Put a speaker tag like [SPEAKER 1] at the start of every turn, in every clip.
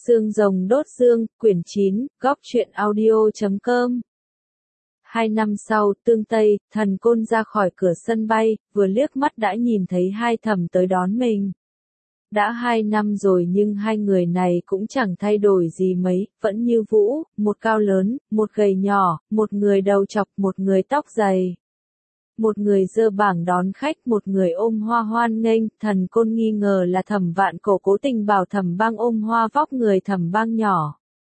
[SPEAKER 1] Xương rồng đốt xương, quyển 9, góc truyện audio.com. 2 năm sau, Tương Tây, Thần Côn ra khỏi cửa sân bay, vừa liếc mắt đã nhìn thấy hai thẩm tới đón mình. Đã 2 năm rồi nhưng hai người này cũng chẳng thay đổi gì mấy, vẫn như Vũ, một cao lớn, một gầy nhỏ, một người đầu chọc, một người tóc dày. Một người giơ bảng đón khách, một người ôm hoa hoan nghênh. Thần Côn nghi ngờ là Thẩm Vạn Cổ cố tình bảo Thẩm Bang ôm hoa, vóc người Thẩm Bang nhỏ.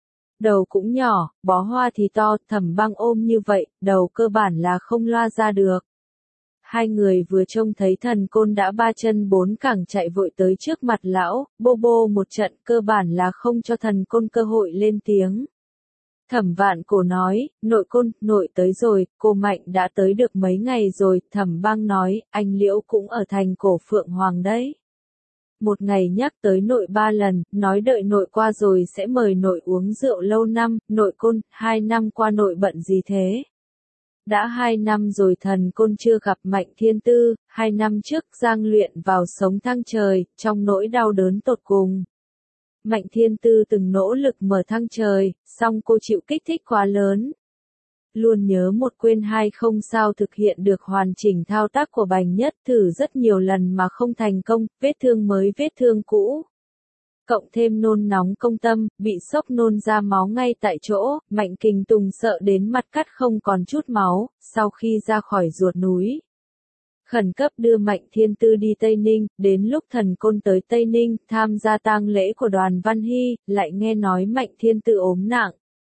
[SPEAKER 1] Đầu cũng nhỏ, bó hoa thì to, Thẩm Bang ôm như vậy, đầu cơ bản là không loa ra được. Hai người vừa trông thấy Thần Côn đã ba chân bốn cẳng chạy vội tới trước mặt lão, bô bô một trận, cơ bản là không cho Thần Côn cơ hội lên tiếng. Thẩm Vạn Cổ nói, nội Côn, nội tới rồi, cô Mạnh đã tới được mấy ngày rồi. Thẩm Bang nói, anh Liễu cũng ở thành Cổ Phượng Hoàng đấy. Một ngày nhắc tới nội 3 lần, nói đợi nội qua rồi sẽ mời nội uống rượu lâu năm. Nội Côn, 2 năm qua nội bận gì thế? Đã 2 năm rồi Thần Côn chưa gặp Mạnh Thiên Tư. 2 năm trước Giang Luyện vào sống thang trời, trong nỗi đau đớn tột cùng. Mạnh Thiên Tư từng nỗ lực mở thang trời, song cô chịu kích thích quá lớn. Luôn nhớ một quên hai, không sao thực hiện được hoàn chỉnh thao tác của Bành Nhất, thử rất nhiều lần mà không thành công, vết thương mới vết thương cũ. Cộng thêm nôn nóng công tâm, bị sốc nôn ra máu ngay tại chỗ, Mạnh Kình Tùng sợ đến mặt cắt không còn chút máu, sau khi ra khỏi ruột núi. Khẩn cấp đưa Mạnh Thiên Tư đi Tây Ninh, đến lúc Thần Côn tới Tây Ninh, tham gia tang lễ của Đoàn Văn Hy, lại nghe nói Mạnh Thiên Tư ốm nặng.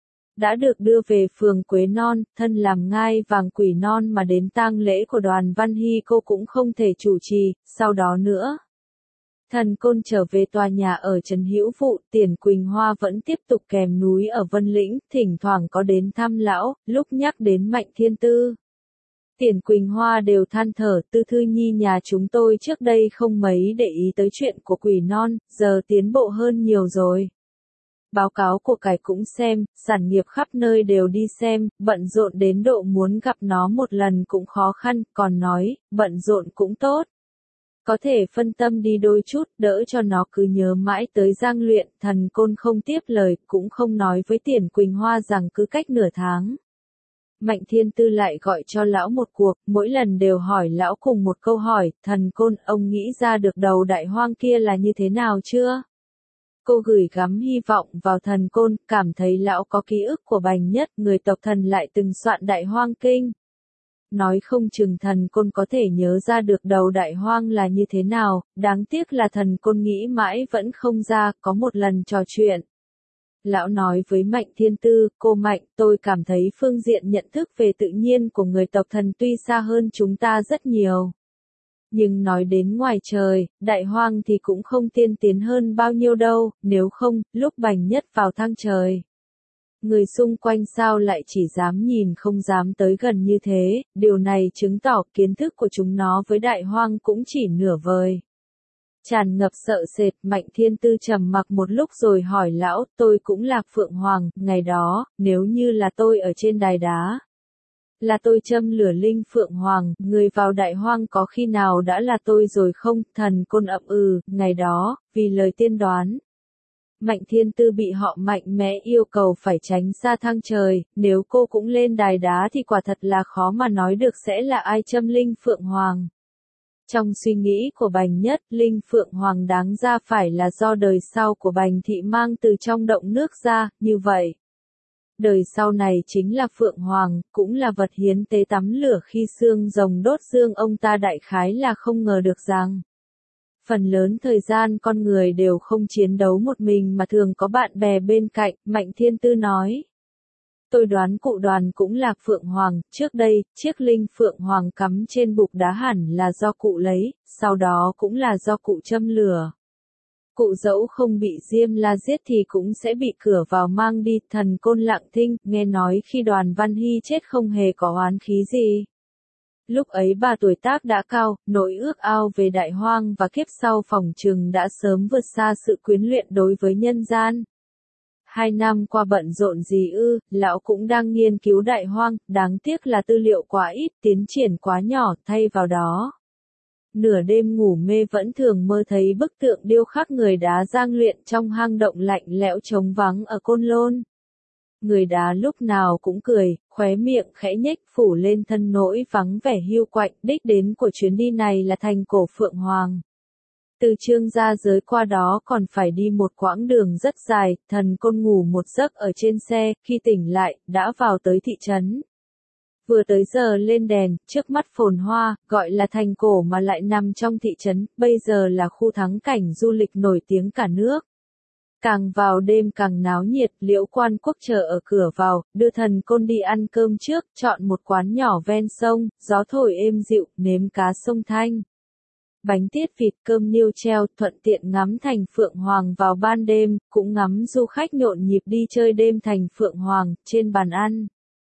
[SPEAKER 1] Đã được đưa về phường Quế Non, thân làm ngai vàng quỷ non mà đến tang lễ của Đoàn Văn Hy cô cũng không thể chủ trì, sau đó nữa. Thần Côn trở về tòa nhà ở Trấn Hữu Vụ, Tiền Quỳnh Hoa vẫn tiếp tục kèm núi ở Vân Lĩnh, thỉnh thoảng có đến thăm lão, lúc nhắc đến Mạnh Thiên Tư. Tiền Quỳnh Hoa đều than thở, Tư Thư Nhi nhà chúng tôi trước đây không mấy để ý tới chuyện của quỷ non, giờ tiến bộ hơn nhiều rồi. Báo cáo của cải cũng xem, sản nghiệp khắp nơi đều đi xem, bận rộn đến độ muốn gặp nó một lần cũng khó khăn, còn nói, bận rộn cũng tốt. Có thể phân tâm đi đôi chút, đỡ cho nó cứ nhớ mãi tới Giang Luyện. Thần Côn không tiếp lời, cũng không nói với Tiền Quỳnh Hoa rằng cứ cách nửa tháng. Mạnh Thiên Tư lại gọi cho lão một cuộc, mỗi lần đều hỏi lão cùng một câu hỏi, Thần Côn, ông nghĩ ra được đầu đại hoang kia là như thế nào chưa? Cô gửi gắm hy vọng vào Thần Côn, cảm thấy lão có ký ức của Bành Nhất, người tộc Thần lại từng soạn Đại Hoang Kinh. Nói không chừng Thần Côn có thể nhớ ra được đầu đại hoang là như thế nào, đáng tiếc là Thần Côn nghĩ mãi vẫn không ra. Có một lần trò chuyện. Lão nói với Mạnh Thiên Tư, cô Mạnh, tôi cảm thấy phương diện nhận thức về tự nhiên của người tộc Thần tuy xa hơn chúng ta rất nhiều. Nhưng nói đến ngoài trời, đại hoang thì cũng không tiên tiến hơn bao nhiêu đâu, nếu không, lúc Bành Nhất vào thang trời. Người xung quanh sao lại chỉ dám nhìn không dám tới gần như thế, điều này chứng tỏ kiến thức của chúng nó với đại hoang cũng chỉ nửa vời. Tràn ngập sợ sệt, Mạnh Thiên Tư trầm mặc một lúc rồi hỏi lão, tôi cũng là Phượng Hoàng, ngày đó, nếu như là tôi ở trên đài đá. Là tôi châm lửa linh Phượng Hoàng, người vào đại hoang có khi nào đã là tôi rồi không? Thần Côn ậm ngày đó, vì lời tiên đoán. Mạnh Thiên Tư bị họ Mạnh mẽ yêu cầu phải tránh xa thang trời, nếu cô cũng lên đài đá thì quả thật là khó mà nói được sẽ là ai châm linh Phượng Hoàng. Trong suy nghĩ của Bành Nhất, linh Phượng Hoàng đáng ra phải là do đời sau của Bành Thị mang từ trong động nước ra, như vậy. Đời sau này chính là Phượng Hoàng, cũng là vật hiến tế tắm lửa khi xương rồng đốt xương, ông ta đại khái là không ngờ được rằng. Phần lớn thời gian con người đều không chiến đấu một mình mà thường có bạn bè bên cạnh, Mạnh Thiên Tư nói. Tôi đoán cụ Đoàn cũng là Phượng Hoàng, trước đây, chiếc linh Phượng Hoàng cắm trên bục đá hẳn là do cụ lấy, sau đó cũng là do cụ châm lửa. Cụ dẫu không bị Diêm La giết thì cũng sẽ bị cửa vào mang đi. Thần Côn lặng thinh, nghe nói khi Đoàn Văn Hy chết không hề có oán khí gì. Lúc ấy bà tuổi tác đã cao, nỗi ước ao về đại hoang và kiếp sau phỏng chừng đã sớm vượt xa sự quyến luyện đối với nhân gian. 2 năm qua bận rộn gì ư, lão cũng đang nghiên cứu đại hoang, đáng tiếc là tư liệu quá ít, tiến triển quá nhỏ, thay vào đó. nửa đêm ngủ mê vẫn thường mơ thấy bức tượng điêu khắc người đá giang luyện trong hang động lạnh lẽo trống vắng ở Côn Lôn. Người đá lúc nào cũng cười, khóe miệng khẽ nhếch phủ lên thân nỗi vắng vẻ hiu quạnh. Đích đến của chuyến đi này là thành cổ Phượng Hoàng. Từ Trương Gia Giới qua đó còn phải đi một quãng đường rất dài, Thần Côn ngủ một giấc ở trên xe, khi tỉnh lại, đã vào tới thị trấn. Vừa tới giờ lên đèn, trước mắt phồn hoa, gọi là thành cổ mà lại nằm trong thị trấn, bây giờ là khu thắng cảnh du lịch nổi tiếng cả nước. Càng vào đêm càng náo nhiệt, Liễu Quan Quốc chờ ở cửa vào, đưa Thần Côn đi ăn cơm trước, chọn một quán nhỏ ven sông, gió thổi êm dịu, nếm cá sông Thanh. Bánh tiết vịt cơm niêu treo, thuận tiện ngắm thành Phượng Hoàng vào ban đêm, cũng ngắm du khách nhộn nhịp đi chơi đêm thành Phượng Hoàng, trên bàn ăn.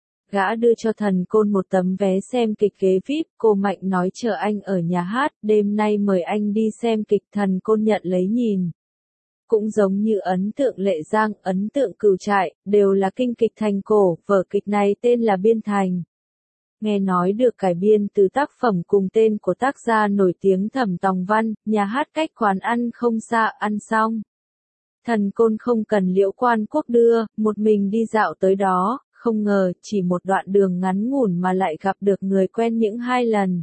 [SPEAKER 1] Gã đưa cho Thần Côn một tấm vé xem kịch ghế VIP, cô Mạnh nói chờ anh ở nhà hát, đêm nay mời anh đi xem kịch. Thần Côn nhận lấy nhìn. Cũng giống như ấn tượng Lệ Giang, ấn tượng Cửu Trại, đều là kinh kịch thành cổ, vở kịch này tên là Biên Thành. Nghe nói được cải biên từ tác phẩm cùng tên của tác gia nổi tiếng Thẩm Tòng Văn, nhà hát cách quán ăn không xa, ăn xong. Thần Côn không cần Liễu Quan Quốc đưa, một mình đi dạo tới đó, không ngờ chỉ một đoạn đường ngắn ngủn mà lại gặp được người quen những 2 lần.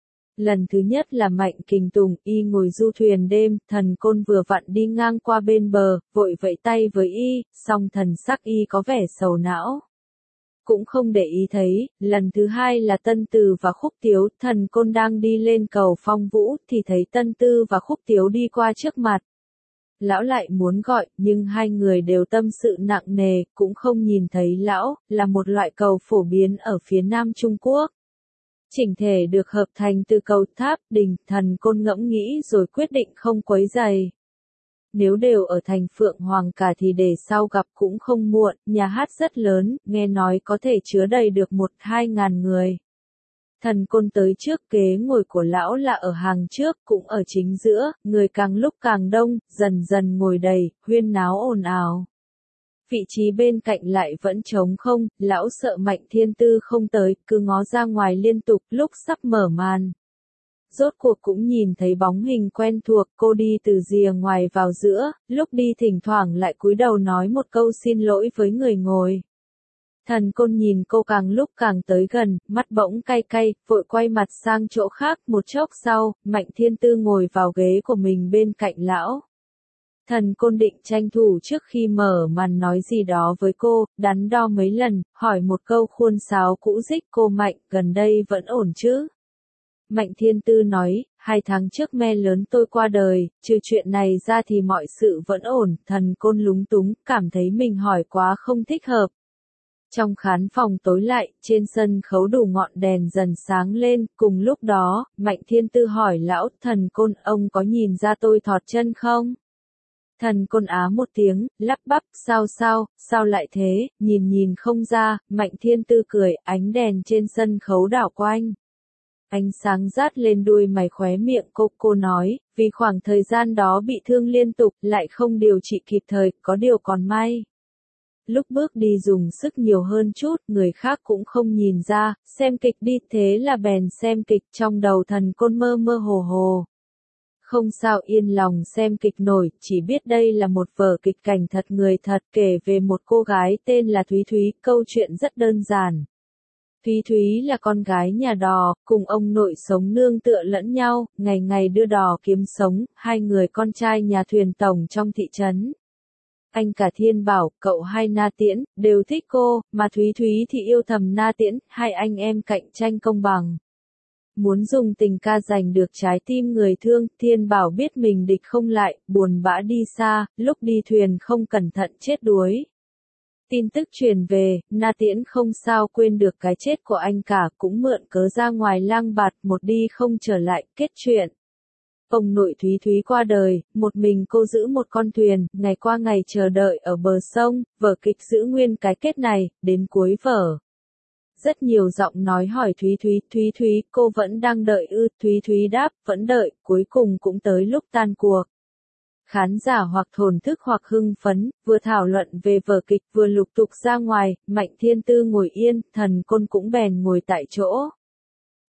[SPEAKER 1] Lần thứ nhất là Mạnh Kình Tùng, y ngồi du thuyền đêm, Thần Côn vừa vặn đi ngang qua bên bờ, vội vẫy tay với y, song thần sắc y có vẻ sầu não. Cũng không để ý thấy, lần thứ hai là Tân Từ và Khúc Tiếu, Thần Côn đang đi lên cầu Phong Vũ, thì thấy Tân Tư và Khúc Tiếu đi qua trước mặt. Lão lại muốn gọi, nhưng hai người đều tâm sự nặng nề, cũng không nhìn thấy lão, là một loại cầu phổ biến ở phía Nam Trung Quốc. Chỉnh thể được hợp thành từ cầu tháp, đình. Thần Côn ngẫm nghĩ rồi quyết định không quấy rầy. Nếu đều ở thành Phượng Hoàng cả thì để sau gặp cũng không muộn, nhà hát rất lớn, nghe nói có thể chứa đầy được 1-2 ngàn người. Thần Côn tới trước, ghế ngồi của lão là ở hàng trước, cũng ở chính giữa, người càng lúc càng đông, dần dần ngồi đầy, huyên náo ồn ào. Vị trí bên cạnh lại vẫn trống không, lão sợ Mạnh Thiên Tư không tới, cứ ngó ra ngoài liên tục, lúc sắp mở màn. Rốt cuộc cũng nhìn thấy bóng hình quen thuộc, cô đi từ rìa ngoài vào giữa, lúc đi thỉnh thoảng lại cúi đầu nói một câu xin lỗi với người ngồi. Thần Côn nhìn cô càng lúc càng tới gần, mắt bỗng cay cay, vội quay mặt sang chỗ khác. Một chốc sau, Mạnh Thiên Tư ngồi vào ghế của mình bên cạnh lão. Thần Côn định tranh thủ trước khi mở màn nói gì đó với cô, đắn đo mấy lần, hỏi một câu khuôn sáo cũ dích. Cô Mạnh, gần đây vẫn ổn chứ? Mạnh Thiên Tư nói, 2 tháng trước me lớn tôi qua đời, trừ chuyện này ra thì mọi sự vẫn ổn. Thần Côn lúng túng, cảm thấy mình hỏi quá không thích hợp. Trong khán phòng tối lại, trên sân khấu đủ ngọn đèn dần sáng lên, cùng lúc đó, Mạnh Thiên Tư hỏi lão, Thần Côn, ông có nhìn ra tôi thọt chân không? Thần Côn á một tiếng, lắp bắp, sao lại thế, nhìn không ra. Mạnh Thiên Tư cười, ánh đèn trên sân khấu đảo quanh. Ánh sáng rát lên đuôi mày khóe miệng cô nói, vì khoảng thời gian đó bị thương liên tục, lại không điều trị kịp thời, có điều còn may. Lúc bước đi dùng sức nhiều hơn chút, người khác cũng không nhìn ra, xem kịch đi, thế là bèn xem kịch. Trong đầu Thần Côn mơ mơ hồ hồ. Không sao yên lòng xem kịch nổi, chỉ biết đây là một vở kịch cảnh thật người thật, kể về một cô gái tên là Thúy Thúy, câu chuyện rất đơn giản. Thúy Thúy là con gái nhà đò, cùng ông nội sống nương tựa lẫn nhau, ngày ngày đưa đò kiếm sống, 2 người con trai nhà thuyền tổng trong thị trấn. Anh cả Thiên Bảo, cậu hai Na Tiễn, đều thích cô, mà Thúy Thúy thì yêu thầm Na Tiễn, 2 anh em cạnh tranh công bằng. Muốn dùng tình ca giành được trái tim người thương, Thiên Bảo biết mình địch không lại, buồn bã đi xa, lúc đi thuyền không cẩn thận chết đuối. Tin tức truyền về, Na Tiễn không sao quên được cái chết của anh cả, cũng mượn cớ ra ngoài lang bạt, một đi không trở lại, kết chuyện. Ông nội Thúy Thúy qua đời, một mình cô giữ một con thuyền, ngày qua ngày chờ đợi ở bờ sông, vở kịch giữ nguyên cái kết này, đến cuối vở. Rất nhiều giọng nói hỏi Thúy Thúy, cô vẫn đang đợi ư? Thúy Thúy đáp, vẫn đợi, cuối cùng cũng tới lúc tan cuộc. Khán giả hoặc thổn thức hoặc hưng phấn, vừa thảo luận về vở kịch vừa lục tục ra ngoài. Mạnh Thiên Tư ngồi yên, Thần Côn cũng bèn ngồi tại chỗ.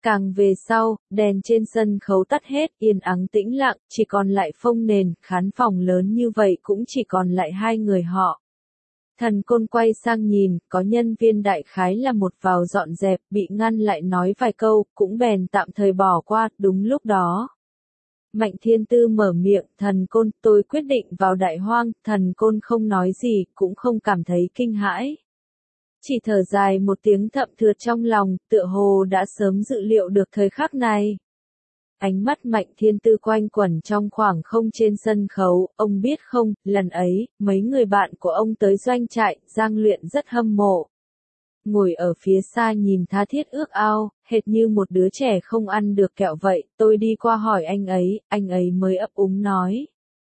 [SPEAKER 1] Càng về sau, đèn trên sân khấu tắt hết, yên ắng tĩnh lặng, chỉ còn lại phông nền, khán phòng lớn như vậy cũng chỉ còn lại hai người họ. Thần Côn quay sang nhìn, có nhân viên đại khái là một vào dọn dẹp, bị ngăn lại nói vài câu, cũng bèn tạm thời bỏ qua, đúng lúc đó. Mạnh Thiên Tư mở miệng, Thần Côn, tôi quyết định vào Đại Hoang, Thần Côn không nói gì, cũng không cảm thấy kinh hãi. Chỉ thở dài một tiếng thậm thượt trong lòng, tựa hồ đã sớm dự liệu được thời khắc này. Ánh mắt Mạnh Thiên Tư quanh quẩn trong khoảng không trên sân khấu, ông biết không, lần ấy, mấy người bạn của ông tới doanh trại, Giang Luyện rất hâm mộ. Ngồi ở phía xa nhìn tha thiết ước ao, hệt như một đứa trẻ không ăn được kẹo vậy, tôi đi qua hỏi anh ấy mới ấp úng nói.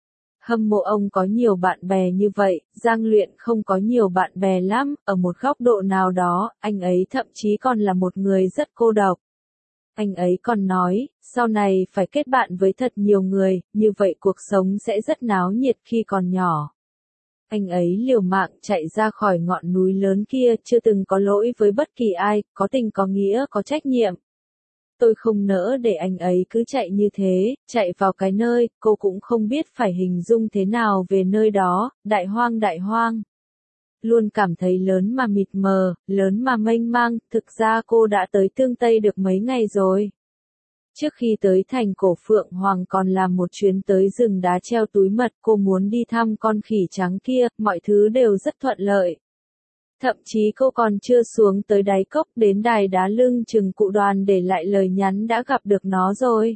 [SPEAKER 1] Hâm mộ ông có nhiều bạn bè như vậy, Giang Luyện không có nhiều bạn bè lắm, ở một góc độ nào đó, anh ấy thậm chí còn là một người rất cô độc. Anh ấy còn nói, sau này phải kết bạn với thật nhiều người, như vậy cuộc sống sẽ rất náo nhiệt khi còn nhỏ. Anh ấy liều mạng chạy ra khỏi ngọn núi lớn kia, chưa từng có lỗi với bất kỳ ai, có tình có nghĩa có trách nhiệm. Tôi không nỡ để anh ấy cứ chạy như thế, chạy vào cái nơi, cô cũng không biết phải hình dung thế nào về nơi đó, đại hoang. Luôn cảm thấy lớn mà mịt mờ, lớn mà mênh mang, thực ra cô đã tới Tương Tây được mấy ngày rồi. Trước khi tới thành cổ Phượng Hoàng còn làm một chuyến tới rừng đá treo túi mật, cô muốn đi thăm con khỉ trắng kia, mọi thứ đều rất thuận lợi. Thậm chí cô còn chưa xuống tới đáy cốc đến đài đá lưng chừng cụ Đoàn để lại lời nhắn đã gặp được nó rồi.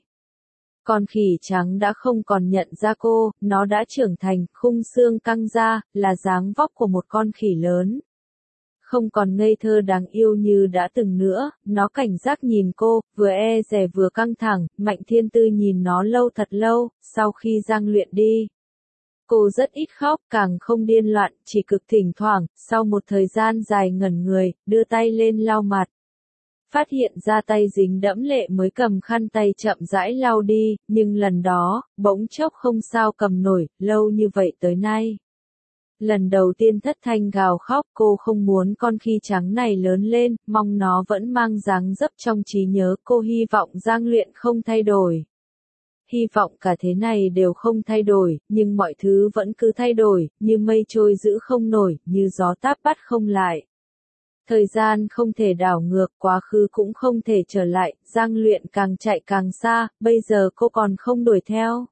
[SPEAKER 1] Con khỉ trắng đã không còn nhận ra cô, nó đã trưởng thành, khung xương căng ra, là dáng vóc của một con khỉ lớn. Không còn ngây thơ đáng yêu như đã từng nữa, nó cảnh giác nhìn cô, vừa e dè vừa căng thẳng, Mạnh Thiên Tư nhìn nó lâu thật lâu, sau khi Giang Luyện đi. Cô rất ít khóc, càng không điên loạn, chỉ cực thỉnh thoảng, sau một thời gian dài ngẩn người, đưa tay lên lau mặt. Phát hiện ra tay dính đẫm lệ mới cầm khăn tay chậm rãi lau đi, nhưng lần đó, bỗng chốc không sao cầm nổi, lâu như vậy tới nay. Lần đầu tiên thất thanh gào khóc, cô không muốn con khỉ trắng này lớn lên, mong nó vẫn mang dáng dấp trong trí nhớ, cô hy vọng Giang Luyện không thay đổi. Hy vọng cả thế này đều không thay đổi, nhưng mọi thứ vẫn cứ thay đổi, như mây trôi giữ không nổi, như gió táp bắt không lại. Thời gian không thể đảo ngược, quá khứ cũng không thể trở lại, Giang Luyện càng chạy càng xa, bây giờ cô còn không đuổi theo.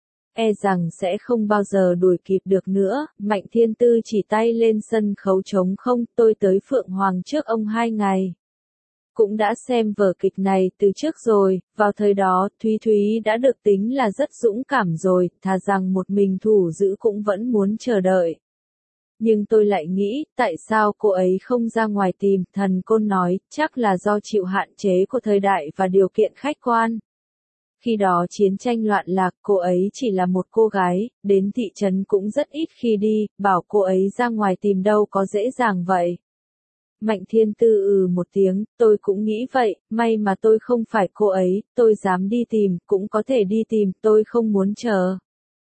[SPEAKER 1] E rằng sẽ không bao giờ đuổi kịp được nữa, Mạnh Thiên Tư chỉ tay lên sân khấu trống không, tôi tới Phượng Hoàng trước ông 2 ngày. Cũng đã xem vở kịch này từ trước rồi, vào thời đó, Thúy Thúy đã được tính là rất dũng cảm rồi, thà rằng một mình thủ giữ cũng vẫn muốn chờ đợi. Nhưng tôi lại nghĩ, tại sao cô ấy không ra ngoài tìm, Thần Côn nói, chắc là do chịu hạn chế của thời đại và điều kiện khách quan. Khi đó chiến tranh loạn lạc, cô ấy chỉ là một cô gái, đến thị trấn cũng rất ít khi đi, bảo cô ấy ra ngoài tìm đâu có dễ dàng vậy. Mạnh Thiên Tư một tiếng, tôi cũng nghĩ vậy, may mà tôi không phải cô ấy, tôi dám đi tìm, cũng có thể đi tìm, tôi không muốn chờ.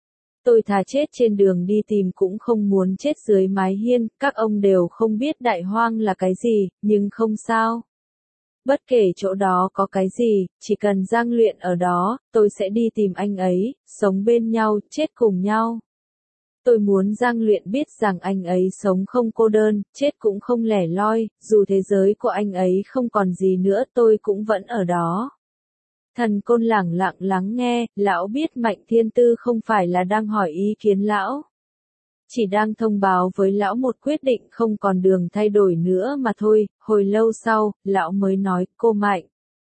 [SPEAKER 1] Tôi thà chết trên đường đi tìm cũng không muốn chết dưới mái hiên, các ông đều không biết đại hoang là cái gì, nhưng không sao. Bất kể chỗ đó có cái gì, chỉ cần Giang Luyện ở đó, tôi sẽ đi tìm anh ấy, sống bên nhau, chết cùng nhau. Tôi muốn Giang Luyện biết rằng anh ấy sống không cô đơn, chết cũng không lẻ loi, dù thế giới của anh ấy không còn gì nữa tôi cũng vẫn ở đó. Thần Côn lẳng lặng lắng nghe, lão biết Mạnh Thiên Tư không phải là đang hỏi ý kiến lão. Chỉ đang thông báo với lão một quyết định không còn đường thay đổi nữa mà thôi, hồi lâu sau, lão mới nói, cô Mạnh.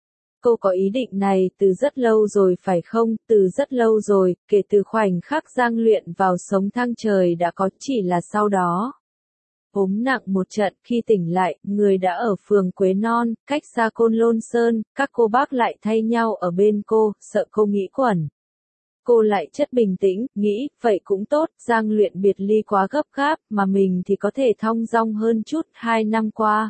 [SPEAKER 1] Cô có ý định này từ rất lâu rồi phải không, từ rất lâu rồi, kể từ khoảnh khắc Giang Luyện vào sống thang trời đã có, chỉ là sau đó. Ốm nặng một trận, khi tỉnh lại, người đã ở phường Quế Non, cách xa Côn Lôn Sơn, các cô bác lại thay nhau ở bên cô, sợ cô nghĩ quẩn. Cô lại chất bình tĩnh, nghĩ, vậy cũng tốt, Giang Luyện biệt ly quá gấp gáp, mà mình thì có thể thong dong hơn chút, 2 năm qua.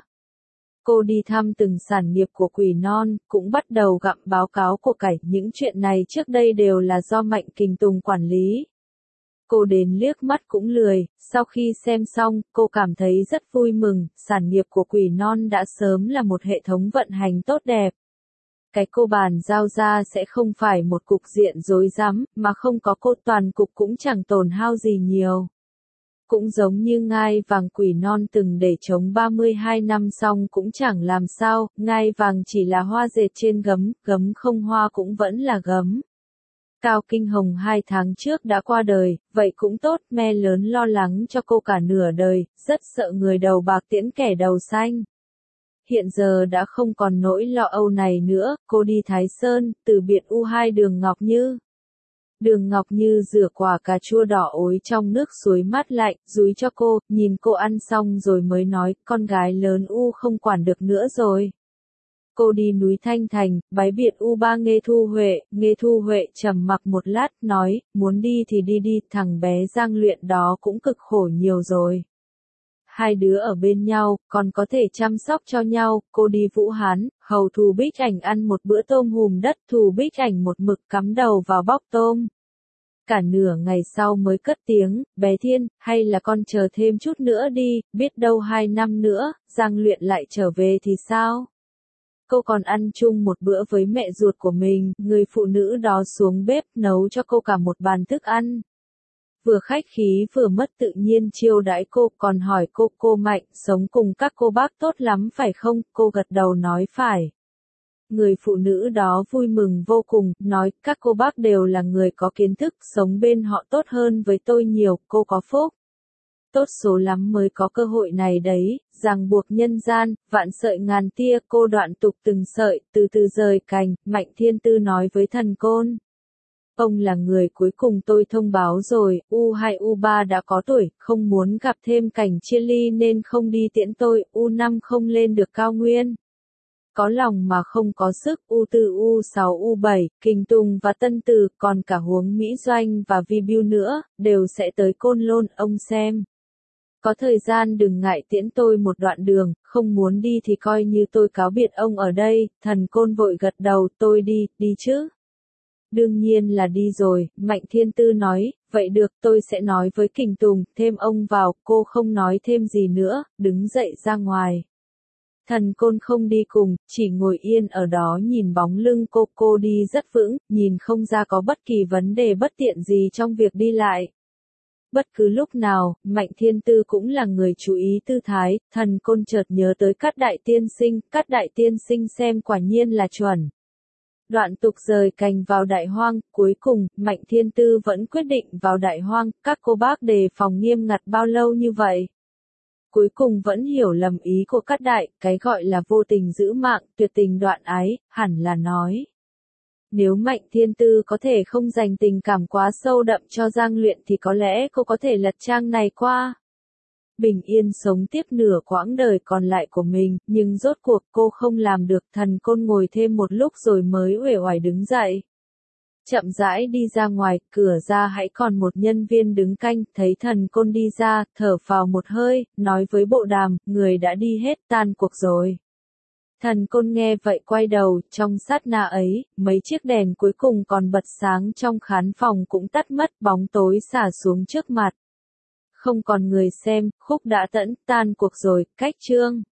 [SPEAKER 1] Cô đi thăm từng sản nghiệp của Quỷ Non, cũng bắt đầu gặm báo cáo của cải, những chuyện này trước đây đều là do Mạnh Kình Tùng quản lý. Cô đến liếc mắt cũng lười, sau khi xem xong, cô cảm thấy rất vui mừng, sản nghiệp của Quỷ Non đã sớm là một hệ thống vận hành tốt đẹp. cái cô bàn giao ra sẽ không phải một cục diện rối rắm, mà không có cô toàn cục cũng chẳng tổn hao gì nhiều. Cũng giống như ngai vàng quỷ non từng để chống 32 năm xong cũng chẳng làm sao, ngai vàng chỉ là hoa dệt trên gấm, gấm không hoa cũng vẫn là gấm. Cao Kinh Hồng 2 tháng trước đã qua đời, vậy cũng tốt, me lớn lo lắng cho cô cả nửa đời, rất sợ người đầu bạc tiễn kẻ đầu xanh. Hiện giờ đã không còn nỗi lo âu này nữa, cô đi Thái Sơn, từ biệt U2 Đường Ngọc Như. Đường Ngọc Như rửa quả cà chua đỏ ối trong nước suối mát lạnh, dúi cho cô, nhìn cô ăn xong rồi mới nói, con gái lớn U không quản được nữa rồi. Cô đi núi Thanh Thành, bái biệt U3 Nghê Thu Huệ trầm mặc một lát, nói, muốn đi thì đi, thằng bé Giang Luyện đó cũng cực khổ nhiều rồi. Hai đứa ở bên nhau, còn có thể chăm sóc cho nhau, cô đi Vũ Hán, hầu Thù Bích Ảnh ăn một bữa tôm hùm đất, Thù Bích Ảnh một mực cắm đầu vào bóc tôm. Cả nửa ngày sau mới cất tiếng, bé Thiên, hay là con chờ thêm chút nữa đi, biết đâu 2 năm nữa, Giang Luyện lại trở về thì sao? Cô còn ăn chung một bữa với mẹ ruột của mình, người phụ nữ đó xuống bếp nấu cho cô cả một bàn thức ăn. Vừa khách khí vừa mất tự nhiên chiêu đãi cô, còn hỏi cô Mạnh, sống cùng các cô bác tốt lắm phải không? Cô gật đầu nói phải. Người phụ nữ đó vui mừng vô cùng, nói, các cô bác đều là người có kiến thức, sống bên họ tốt hơn với tôi nhiều, cô có phúc. Tốt số lắm mới có cơ hội này đấy, ràng buộc nhân gian, vạn sợi ngàn tia, cô đoạn tục từng sợi, từ từ rời cành, Mạnh Thiên Tư nói với Thần Côn. Ông là người cuối cùng tôi thông báo rồi, U2 U3 đã có tuổi, không muốn gặp thêm cảnh chia ly nên không đi tiễn tôi, U5 không lên được cao nguyên. Có lòng mà không có sức, U4 U6 U7, Kinh Tùng và Tân Từ, còn cả Huống Mỹ Doanh và Vi Biêu nữa, đều sẽ tới Côn Lôn, ông xem. Có thời gian đừng ngại tiễn tôi một đoạn đường, không muốn đi thì coi như tôi cáo biệt ông ở đây, Thần Côn vội gật đầu, tôi đi chứ. Đương nhiên là đi rồi, Mạnh Thiên Tư nói, vậy được tôi sẽ nói với Kình Tùng, thêm ông vào, cô không nói thêm gì nữa, đứng dậy ra ngoài. Thần Côn không đi cùng, chỉ ngồi yên ở đó nhìn bóng lưng cô đi rất vững, nhìn không ra có bất kỳ vấn đề bất tiện gì trong việc đi lại. Bất cứ lúc nào, Mạnh Thiên Tư cũng là người chú ý tư thái, Thần Côn chợt nhớ tới Cát Đại tiên sinh xem quả nhiên là chuẩn. Đoạn tục rời cành vào Đại Hoang, cuối cùng, Mạnh Thiên Tư vẫn quyết định vào Đại Hoang, các cô bác đề phòng nghiêm ngặt bao lâu như vậy. Cuối cùng vẫn hiểu lầm ý của Cát Đại, cái gọi là vô tình giữ mạng, tuyệt tình đoạn ái, hẳn là nói. Nếu Mạnh Thiên Tư có thể không dành tình cảm quá sâu đậm cho Giang Luyện thì có lẽ cô có thể lật trang này qua. Bình yên sống tiếp nửa quãng đời còn lại của mình, nhưng rốt cuộc cô không làm được. Thần Côn ngồi thêm một lúc rồi mới uể oải đứng dậy. Chậm rãi đi ra ngoài, cửa ra hãy còn một nhân viên đứng canh, thấy Thần Côn đi ra, thở phào một hơi, nói với bộ đàm, người đã đi hết, tan cuộc rồi. Thần Côn nghe vậy quay đầu, trong sát na ấy, mấy chiếc đèn cuối cùng còn bật sáng trong khán phòng cũng tắt mất, bóng tối xả xuống trước mặt. Không còn người xem, khúc đã tẫn, tan cuộc rồi, cách chương.